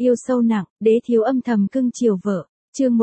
Yêu sâu nặng, đế thiếu âm thầm cưng chiều vợ. Chương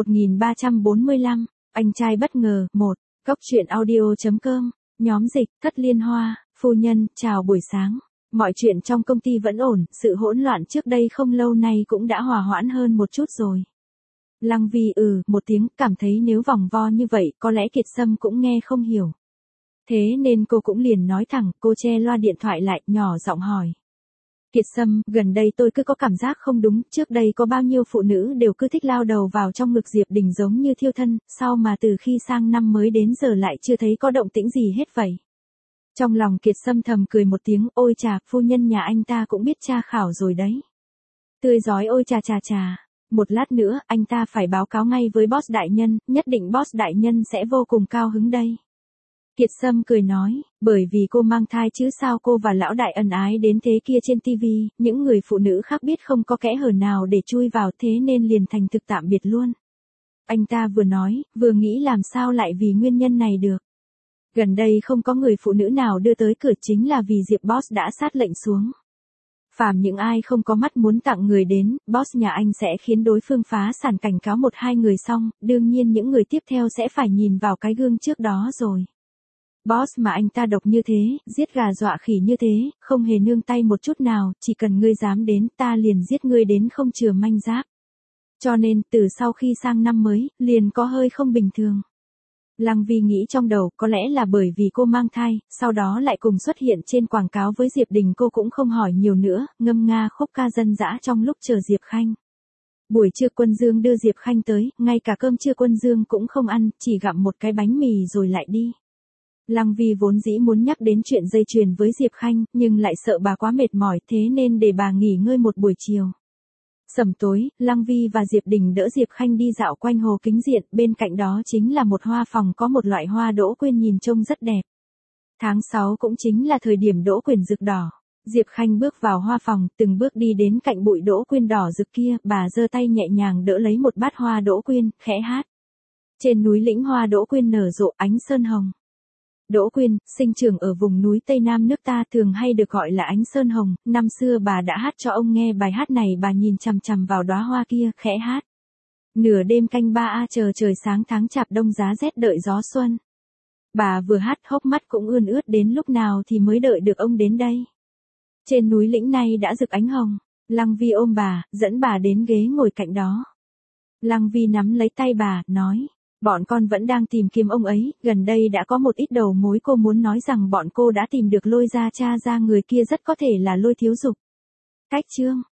1345, anh trai bất ngờ, 1. Góc truyện audio.com, nhóm dịch, Thất Liên Hoa, phu nhân, chào buổi sáng. Mọi chuyện trong công ty vẫn ổn, sự hỗn loạn trước đây không lâu nay cũng đã hòa hoãn hơn một chút rồi. Lăng Vi một tiếng, cảm thấy nếu vòng vo như vậy có lẽ Kiệt Sâm cũng nghe không hiểu. Thế nên cô cũng liền nói thẳng, cô che loa điện thoại lại, nhỏ giọng hỏi. Kiệt Sâm, gần đây tôi cứ có cảm giác không đúng, trước đây có bao nhiêu phụ nữ đều cứ thích lao đầu vào trong ngực Diệp Đình giống như thiêu thân, sao mà từ khi sang năm mới đến giờ lại chưa thấy có động tĩnh gì hết vậy. Trong lòng Kiệt Sâm thầm cười một tiếng, ôi chà, phu nhân nhà anh ta cũng biết tra khảo rồi đấy. Tươi giói ôi chà chà chà, một lát nữa anh ta phải báo cáo ngay với boss đại nhân, nhất định boss đại nhân sẽ vô cùng cao hứng đây. Kiệt Sâm cười nói, bởi vì cô mang thai chứ sao cô và lão đại ân ái đến thế kia trên tivi, những người phụ nữ khác biết không có kẽ hở nào để chui vào thế nên liền thành thực tạm biệt luôn. Anh ta vừa nói, vừa nghĩ làm sao lại vì nguyên nhân này được. Gần đây không có người phụ nữ nào đưa tới cửa chính là vì Diệp Boss đã sát lệnh xuống. Phàm những ai không có mắt muốn tặng người đến, boss nhà anh sẽ khiến đối phương phá sản cảnh cáo 1-2 người xong, đương nhiên những người tiếp theo sẽ phải nhìn vào cái gương trước đó rồi. Boss mà anh ta độc như thế, giết gà dọa khỉ như thế, không hề nương tay một chút nào, chỉ cần ngươi dám đến ta liền giết ngươi đến không chừa manh giáp. Cho nên, từ sau khi sang năm mới, liền có hơi không bình thường. Lăng Vi nghĩ trong đầu, có lẽ là bởi vì cô mang thai, sau đó lại cùng xuất hiện trên quảng cáo với Diệp Đình, cô cũng không hỏi nhiều nữa, ngâm nga khúc ca dân dã trong lúc chờ Diệp Khanh. Buổi trưa Quân Dương đưa Diệp Khanh tới, ngay cả cơm trưa Quân Dương cũng không ăn, chỉ gặm một cái bánh mì rồi lại đi. Lăng Vi vốn dĩ muốn nhắc đến chuyện dây chuyền với Diệp Khanh, nhưng lại sợ bà quá mệt mỏi thế nên để bà nghỉ ngơi một buổi chiều. Sẩm tối, Lăng Vi và Diệp Đình đỡ Diệp Khanh đi dạo quanh hồ Kính Diện, bên cạnh đó chính là một hoa phòng có một loại hoa đỗ quyên nhìn trông rất đẹp. Tháng 6 cũng chính là thời điểm đỗ quyên rực đỏ. Diệp Khanh bước vào hoa phòng, từng bước đi đến cạnh bụi đỗ quyên đỏ rực kia, bà giơ tay nhẹ nhàng đỡ lấy một bát hoa đỗ quyên, khẽ hát. Trên núi lĩnh hoa đỗ quyên nở rộ ánh sơn hồng. Đỗ quyên, sinh trưởng ở vùng núi Tây Nam nước ta thường hay được gọi là ánh sơn hồng, năm xưa bà đã hát cho ông nghe bài hát này, bà nhìn chằm chằm vào đóa hoa kia, khẽ hát. Nửa đêm canh 3 chờ trời sáng tháng chạp đông giá rét đợi gió xuân. Bà vừa hát hốc mắt cũng ươn ướt, đến lúc nào thì mới đợi được ông đến đây. Trên núi lĩnh này đã rực ánh hồng. Lăng Vi ôm bà, dẫn bà đến ghế ngồi cạnh đó. Lăng Vi nắm lấy tay bà, nói. Bọn con vẫn đang tìm kiếm ông ấy, gần đây đã có một ít đầu mối, cô muốn nói rằng bọn cô đã tìm được Lôi Gia cha ra, người kia rất có thể là Lôi Thiếu Dục. Cách chương